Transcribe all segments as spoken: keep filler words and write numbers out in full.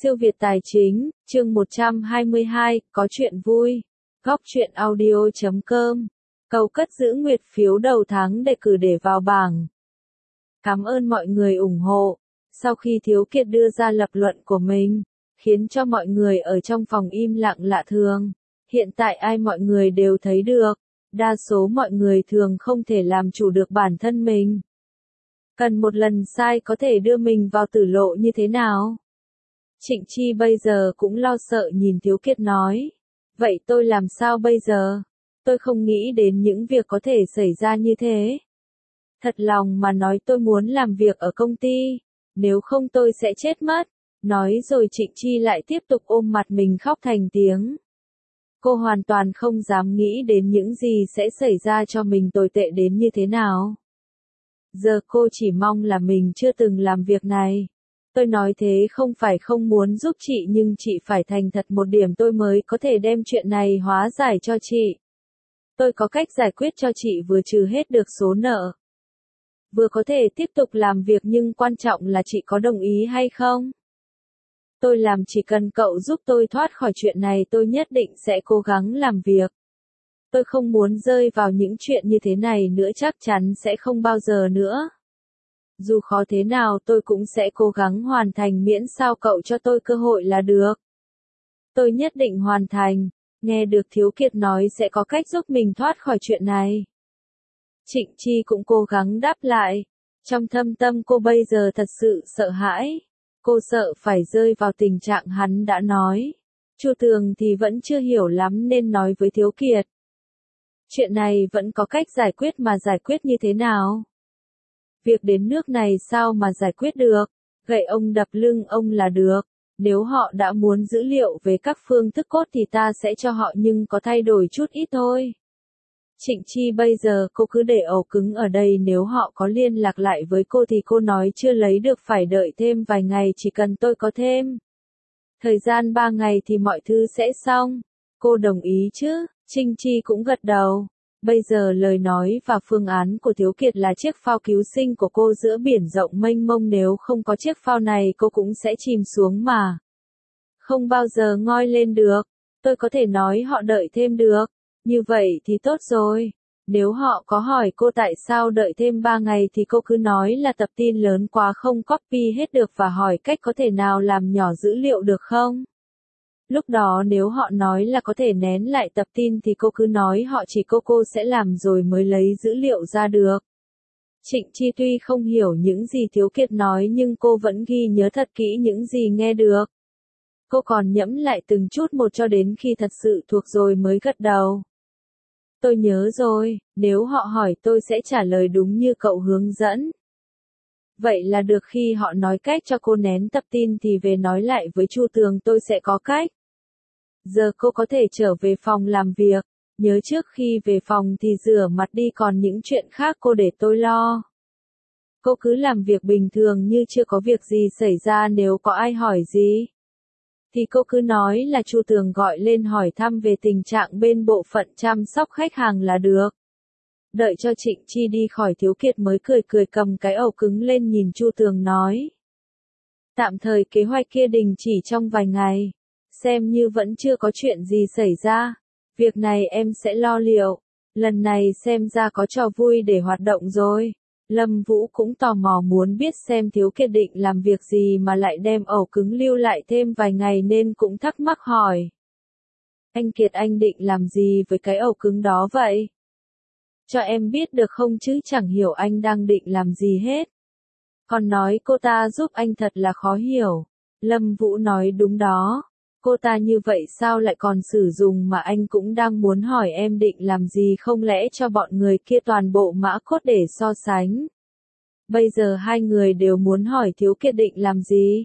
Siêu Việt Tài Chính, chương một trăm hai mươi hai, có chuyện vui. Góc truyện audio chấm com. Cầu cất giữ nguyệt phiếu đầu tháng đề cử để vào bảng. Cảm ơn mọi người ủng hộ. Sau khi Thiếu Kiệt đưa ra lập luận của mình, khiến cho mọi người ở trong phòng im lặng lạ thường. Hiện tại ai mọi người đều thấy được, đa số mọi người thường không thể làm chủ được bản thân mình. Cần một lần sai có thể đưa mình vào tử lộ như thế nào? Trịnh Chi bây giờ cũng lo sợ nhìn Thiếu Kiệt nói. Vậy tôi làm sao bây giờ? Tôi không nghĩ đến những việc có thể xảy ra như thế. Thật lòng mà nói tôi muốn làm việc ở công ty, nếu không tôi sẽ chết mất. Nói rồi Trịnh Chi lại tiếp tục ôm mặt mình khóc thành tiếng. Cô hoàn toàn không dám nghĩ đến những gì sẽ xảy ra cho mình tồi tệ đến như thế nào. Giờ cô chỉ mong là mình chưa từng làm việc này. Tôi nói thế không phải không muốn giúp chị nhưng chị phải thành thật một điểm tôi mới có thể đem chuyện này hóa giải cho chị. Tôi có cách giải quyết cho chị vừa trừ hết được số nợ, vừa có thể tiếp tục làm việc nhưng quan trọng là chị có đồng ý hay không? Tôi làm chỉ cần cậu giúp tôi thoát khỏi chuyện này tôi nhất định sẽ cố gắng làm việc. Tôi không muốn rơi vào những chuyện như thế này nữa chắc chắn sẽ không bao giờ nữa. Dù khó thế nào tôi cũng sẽ cố gắng hoàn thành miễn sao cậu cho tôi cơ hội là được. Tôi nhất định hoàn thành. Nghe được Thiếu Kiệt nói sẽ có cách giúp mình thoát khỏi chuyện này. Trịnh Chi cũng cố gắng đáp lại. Trong thâm tâm cô bây giờ thật sự sợ hãi. Cô sợ phải rơi vào tình trạng hắn đã nói. Chu Tường thì vẫn chưa hiểu lắm nên nói với Thiếu Kiệt. Chuyện này vẫn có cách giải quyết mà giải quyết như thế nào? Việc đến nước này sao mà giải quyết được, gậy ông đập lưng ông là được, nếu họ đã muốn dữ liệu về các phương thức cốt thì ta sẽ cho họ nhưng có thay đổi chút ít thôi. Trịnh Chi bây giờ cô cứ để ổ cứng ở đây nếu họ có liên lạc lại với cô thì cô nói chưa lấy được phải đợi thêm vài ngày chỉ cần tôi có thêm. Thời gian ba ngày thì mọi thứ sẽ xong, cô đồng ý chứ, Trịnh Chi cũng gật đầu. Bây giờ lời nói và phương án của Thiếu Kiệt là chiếc phao cứu sinh của cô giữa biển rộng mênh mông nếu không có chiếc phao này cô cũng sẽ chìm xuống mà. Không bao giờ ngoi lên được, tôi có thể nói họ đợi thêm được, như vậy thì tốt rồi. Nếu họ có hỏi cô tại sao đợi thêm ba ngày thì cô cứ nói là tập tin lớn quá không copy hết được và hỏi cách có thể nào làm nhỏ dữ liệu được không? Lúc đó nếu họ nói là có thể nén lại tập tin thì cô cứ nói họ chỉ cô cô sẽ làm rồi mới lấy dữ liệu ra được. Trịnh Chi tuy không hiểu những gì Thiếu Kiệt nói nhưng cô vẫn ghi nhớ thật kỹ những gì nghe được. Cô còn nhẫm lại từng chút một cho đến khi thật sự thuộc rồi mới gật đầu. Tôi nhớ rồi, nếu họ hỏi tôi sẽ trả lời đúng như cậu hướng dẫn. Vậy là được khi họ nói cách cho cô nén tập tin thì về nói lại với Chu Tường tôi sẽ có cách. Giờ cô có thể trở về phòng làm việc, nhớ trước khi về phòng thì rửa mặt đi còn những chuyện khác cô để tôi lo. Cô cứ làm việc bình thường như chưa có việc gì xảy ra nếu có ai hỏi gì. Thì cô cứ nói là Chu Tường gọi lên hỏi thăm về tình trạng bên bộ phận chăm sóc khách hàng là được. Đợi cho Trịnh Chi đi khỏi Thiếu Kiệt mới cười cười cầm cái ổ cứng lên nhìn Chu Tường nói. Tạm thời kế hoạch kia đình chỉ trong vài ngày. Xem như vẫn chưa có chuyện gì xảy ra. Việc này em sẽ lo liệu. Lần này xem ra có trò vui để hoạt động rồi. Lâm Vũ cũng tò mò muốn biết xem Thiếu Kiệt định làm việc gì mà lại đem ổ cứng lưu lại thêm vài ngày nên cũng thắc mắc hỏi. Anh Kiệt anh định làm gì với cái ổ cứng đó vậy? Cho em biết được không chứ chẳng hiểu anh đang định làm gì hết. Còn nói cô ta giúp anh thật là khó hiểu. Lâm Vũ nói đúng đó. Cô ta như vậy sao lại còn sử dụng mà anh cũng đang muốn hỏi em định làm gì không lẽ cho bọn người kia toàn bộ mã cốt để so sánh. Bây giờ hai người đều muốn hỏi Thiếu Kiệt định làm gì.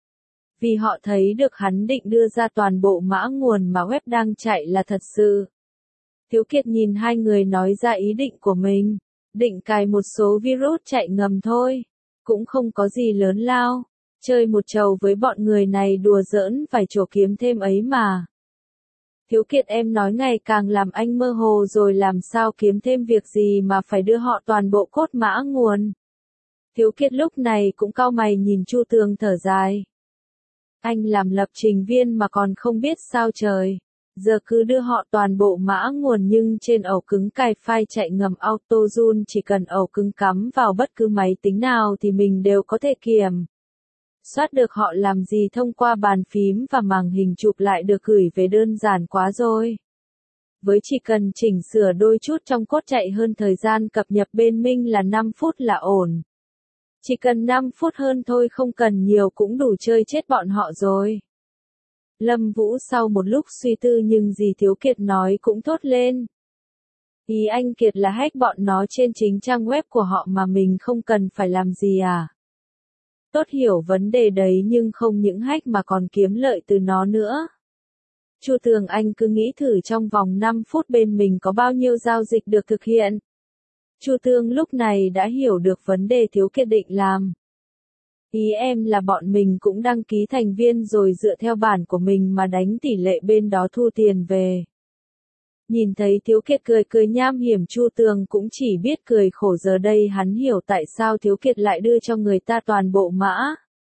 Vì họ thấy được hắn định đưa ra toàn bộ mã nguồn mà web đang chạy là thật sự. Thiếu Kiệt nhìn hai người nói ra ý định của mình. Định cài một số virus chạy ngầm thôi. Cũng không có gì lớn lao. Chơi một trầu với bọn người này đùa giỡn vài chỗ kiếm thêm ấy mà. Thiếu Kiệt em nói ngày càng làm anh mơ hồ rồi làm sao kiếm thêm việc gì mà phải đưa họ toàn bộ cốt mã nguồn. Thiếu Kiệt lúc này cũng cau mày nhìn Chu Tường thở dài. Anh làm lập trình viên mà còn không biết sao trời. Giờ cứ đưa họ toàn bộ mã nguồn nhưng trên ổ cứng cài file chạy ngầm AutoZone chỉ cần ổ cứng cắm vào bất cứ máy tính nào thì mình đều có thể kiểm soát được họ làm gì thông qua bàn phím và màn hình chụp lại được gửi về đơn giản quá rồi. Với chỉ cần chỉnh sửa đôi chút trong code chạy hơn thời gian cập nhật bên Minh là năm phút là ổn. Chỉ cần năm phút hơn thôi không cần nhiều cũng đủ chơi chết bọn họ rồi. Lâm Vũ sau một lúc suy tư nhưng gì Thiếu Kiệt nói cũng thốt lên. Ý anh Kiệt là hack bọn nó trên chính trang web của họ mà mình không cần phải làm gì à? Tốt hiểu vấn đề đấy nhưng không những hack mà còn kiếm lợi từ nó nữa. Chu Tường anh cứ nghĩ thử trong vòng năm phút bên mình có bao nhiêu giao dịch được thực hiện. Chu Tường lúc này đã hiểu được vấn đề Thiếu Kiệt định làm. Ý em là bọn mình cũng đăng ký thành viên rồi dựa theo bản của mình mà đánh tỷ lệ bên đó thu tiền về. Nhìn thấy Thiếu Kiệt cười cười nham hiểm Chu Tường cũng chỉ biết cười khổ giờ đây hắn hiểu tại sao Thiếu Kiệt lại đưa cho người ta toàn bộ mã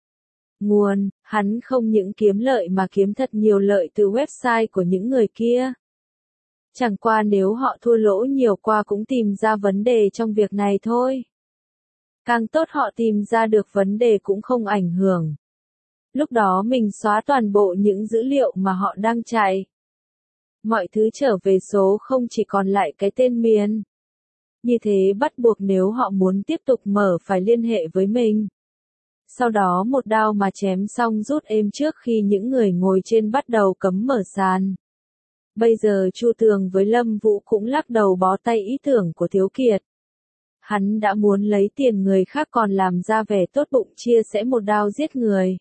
nguồn, hắn không những kiếm lợi mà kiếm thật nhiều lợi từ website của những người kia. Chẳng qua nếu họ thua lỗ nhiều qua cũng tìm ra vấn đề trong việc này thôi. Càng tốt họ tìm ra được vấn đề cũng không ảnh hưởng. Lúc đó mình xóa toàn bộ những dữ liệu mà họ đang chạy. Mọi thứ trở về số không chỉ còn lại cái tên miền. Như thế bắt buộc nếu họ muốn tiếp tục mở phải liên hệ với mình. Sau đó một đao mà chém xong rút êm trước khi những người ngồi trên bắt đầu cấm mở sàn. Bây giờ Chu Tường với Lâm Vũ cũng lắc đầu bó tay ý tưởng của Thiếu Kiệt. Hắn đã muốn lấy tiền người khác còn làm ra vẻ tốt bụng chia sẻ một đao giết người.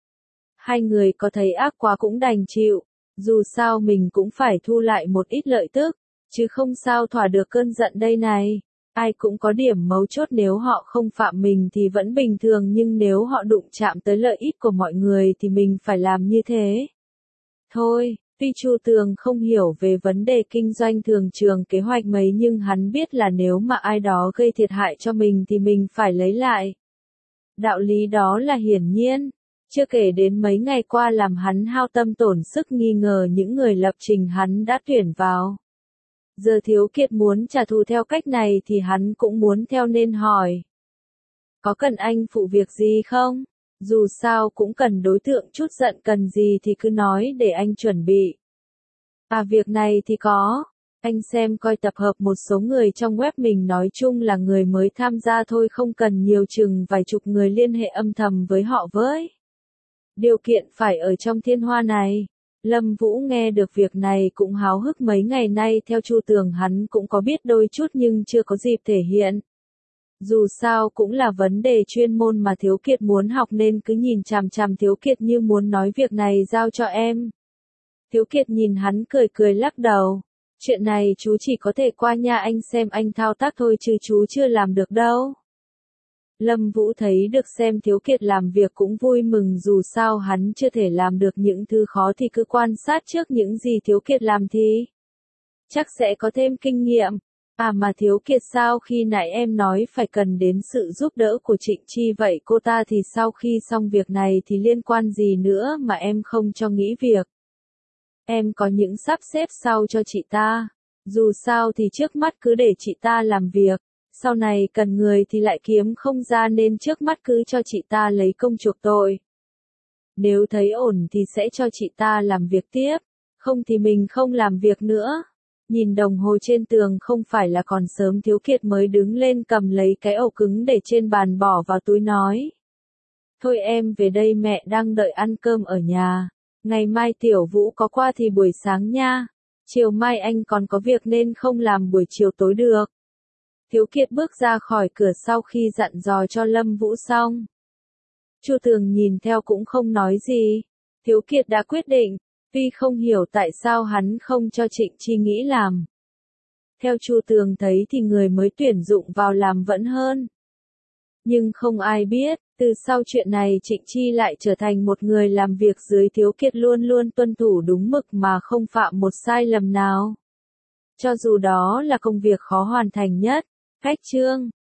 Hai người có thấy ác quá cũng đành chịu, dù sao mình cũng phải thu lại một ít lợi tức, chứ không sao thỏa được cơn giận đây này. Ai cũng có điểm mấu chốt nếu họ không phạm mình thì vẫn bình thường nhưng nếu họ đụng chạm tới lợi ích của mọi người thì mình phải làm như thế. Thôi, tuy Chu Tường không hiểu về vấn đề kinh doanh thường trường kế hoạch mấy nhưng hắn biết là nếu mà ai đó gây thiệt hại cho mình thì mình phải lấy lại. Đạo lý đó là hiển nhiên, chưa kể đến mấy ngày qua làm hắn hao tâm tổn sức nghi ngờ những người lập trình hắn đã tuyển vào. Giờ Thiếu Kiệt muốn trả thù theo cách này thì hắn cũng muốn theo nên hỏi. Có cần anh phụ việc gì không? Dù sao cũng cần đối tượng chút giận cần gì thì cứ nói để anh chuẩn bị. À việc này thì có. Anh xem coi tập hợp một số người trong web mình nói chung là người mới tham gia thôi không cần nhiều chừng vài chục người liên hệ âm thầm với họ với. Điều kiện phải ở trong thiên hoa này. Lâm Vũ nghe được việc này cũng háo hức mấy ngày nay theo Chu Tường hắn cũng có biết đôi chút nhưng chưa có dịp thể hiện. Dù sao cũng là vấn đề chuyên môn mà Thiếu Kiệt muốn học nên cứ nhìn chằm chằm Thiếu Kiệt như muốn nói việc này giao cho em. Thiếu Kiệt nhìn hắn cười cười lắc đầu. Chuyện này chú chỉ có thể qua nhà anh xem anh thao tác thôi chứ chú chưa làm được đâu. Lâm Vũ thấy được xem Thiếu Kiệt làm việc cũng vui mừng dù sao hắn chưa thể làm được những thứ khó thì cứ quan sát trước những gì Thiếu Kiệt làm thì chắc sẽ có thêm kinh nghiệm. À mà Thiếu Kiệt sao khi nãy em nói phải cần đến sự giúp đỡ của Trịnh Chi vậy cô ta thì sau khi xong việc này thì liên quan gì nữa mà em không cho nghỉ việc. Em có những sắp xếp sau cho chị ta. Dù sao thì trước mắt cứ để chị ta làm việc. Sau này cần người thì lại kiếm không ra nên trước mắt cứ cho chị ta lấy công chuộc tội. Nếu thấy ổn thì sẽ cho chị ta làm việc tiếp. Không thì mình không làm việc nữa. Nhìn đồng hồ trên tường không phải là còn sớm Thiếu Kiệt mới đứng lên cầm lấy cái ổ cứng để trên bàn bỏ vào túi nói. Thôi em về đây mẹ đang đợi ăn cơm ở nhà. Ngày mai Tiểu Vũ có qua thì buổi sáng nha. Chiều mai anh còn có việc nên không làm buổi chiều tối được. Thiếu Kiệt bước ra khỏi cửa sau khi dặn dò cho Lâm Vũ xong. Chu Tường nhìn theo cũng không nói gì. Thiếu Kiệt đã quyết định, tuy không hiểu tại sao hắn không cho Trịnh Chi nghĩ làm. Theo Chu Tường thấy thì người mới tuyển dụng vào làm vẫn hơn. Nhưng không ai biết, từ sau chuyện này Trịnh Chi lại trở thành một người làm việc dưới Thiếu Kiệt luôn luôn tuân thủ đúng mực mà không phạm một sai lầm nào. Cho dù đó là công việc khó hoàn thành nhất. Khách chương